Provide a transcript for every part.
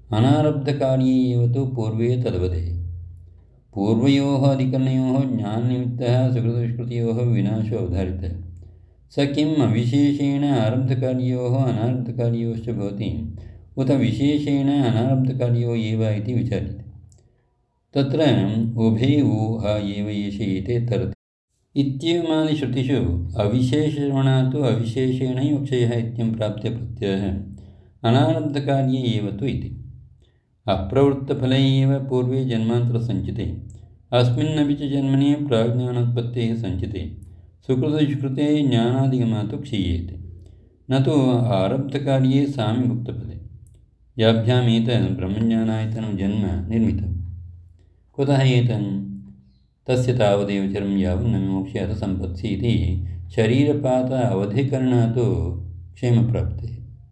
अनारब्धकार्ये एव तु पूर्वे तद्वदेः। पूर्वयोः अधिकरणयोः ज्ञाननिमित्तः सुकृतदुष्कृतयोः विनाशो अवधारितः। स किम् अविशेषेण आरब्धकार्योः अनारब्धकार्योश्च भवति उत विशेषेण अनारब्धकार्यो एव इति विचार्यते। तत्र उभे ऊह एव येषयेते तरति इत्येवमादिश्रुतिषु अविशेषश्रवणात् अविशेषेणैव क्षयः इत्यं प्राप्ते प्रत्ययः अनारब्धकार्ये एव तु इति। अप्रवृत्तफले एव पूर्वे जन्मान्तरसञ्चिते अस्मिन्नपि च जन्मनि प्राज्ञानोत्पत्तेः सञ्चिते सुकृतदुष्कृते ज्ञानादिगमात् क्षीयेते न तु आरब्धकार्ये साम्यमुक्तफले याभ्यामेतत् ब्रह्मज्ञानायतनं जन्म निर्मितम्। कुतः एतन्? तस्य तावदेव चिरं यावन्न विमोक्ष्यत सम्पत्सि इति शरीरपात अवधिकरणात् क्षेमप्राप्तेः।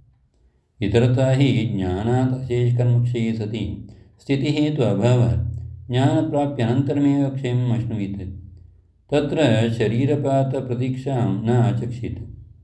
इतरता हि ज्ञानात् अशेषकर्मक्षये सति स्थितिहेतु अभावात् ज्ञानप्राप्त्यनन्तरमेव क्षेमम् अश्नुवीत्। तत्र शरीरपातप्रतीक्षां न आचक्षेत्।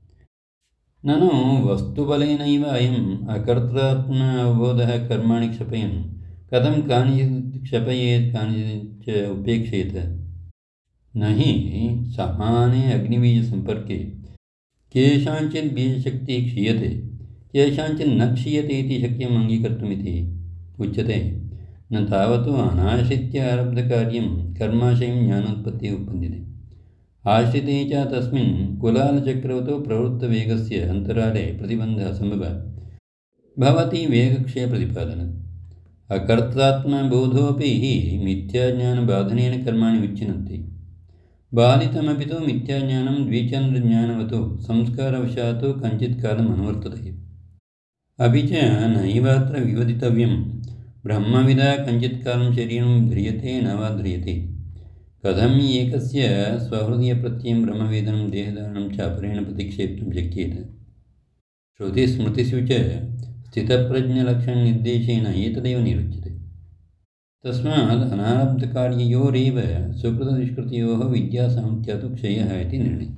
ननु वस्तुबलेनैव अयम् अकर्तृत्वात्म-अवबोधः कर्माणि क्षपयन् कथं कानिचित् क्षपयेत् कानिचित् उपेक्षेत? न हि समाने अग्निबीजसम्पर्के केषाञ्चित् बीजशक्तिः क्षीयते केषाञ्चित् न क्षीयते इति शक्यम् अङ्गीकर्तुमिति उच्यते। न तावत् अनाश्रित्य आरब्धकार्यं कर्माशयं ज्ञानोत्पत्तिः उत्पद्यते। आश्रिते च तस्मिन् कुलालचक्रवतो प्रवृत्तवेगस्य अन्तराले प्रतिबन्धः सम्भवः भवति वेगक्षयप्रतिपादनात्। अकर्तात्मबोधोऽपि हि मिथ्याज्ञानबाधनेन कर्माणि विच्छिन्नन्ति। बाधितमपि तु मिथ्याज्ञानं द्विचन्द्रज्ञानवतो संस्कारवशात् कञ्चित् कालम् अनुवर्तते। अपि च नैवात्र विवदितव्यं ब्रह्मविदा कञ्चित् कालं शरीरं ध्रियते न वा ध्रियते। कथम् एकस्य स्वहृदयप्रत्ययं ब्रह्मवेदनं देहधारणं च अपरेण प्रतिक्षेप्तुं शक्येत? श्रुतिस्मृतिषु च स्थितप्रज्ञलक्षणनिर्देशेन एतदेव निरुच्यते। तस्मात् अनारब्धकार्ययोरेव सुकृतदुष्कृतयोः विद्यासामर्थ्यात् क्षयः इति निर्णयः।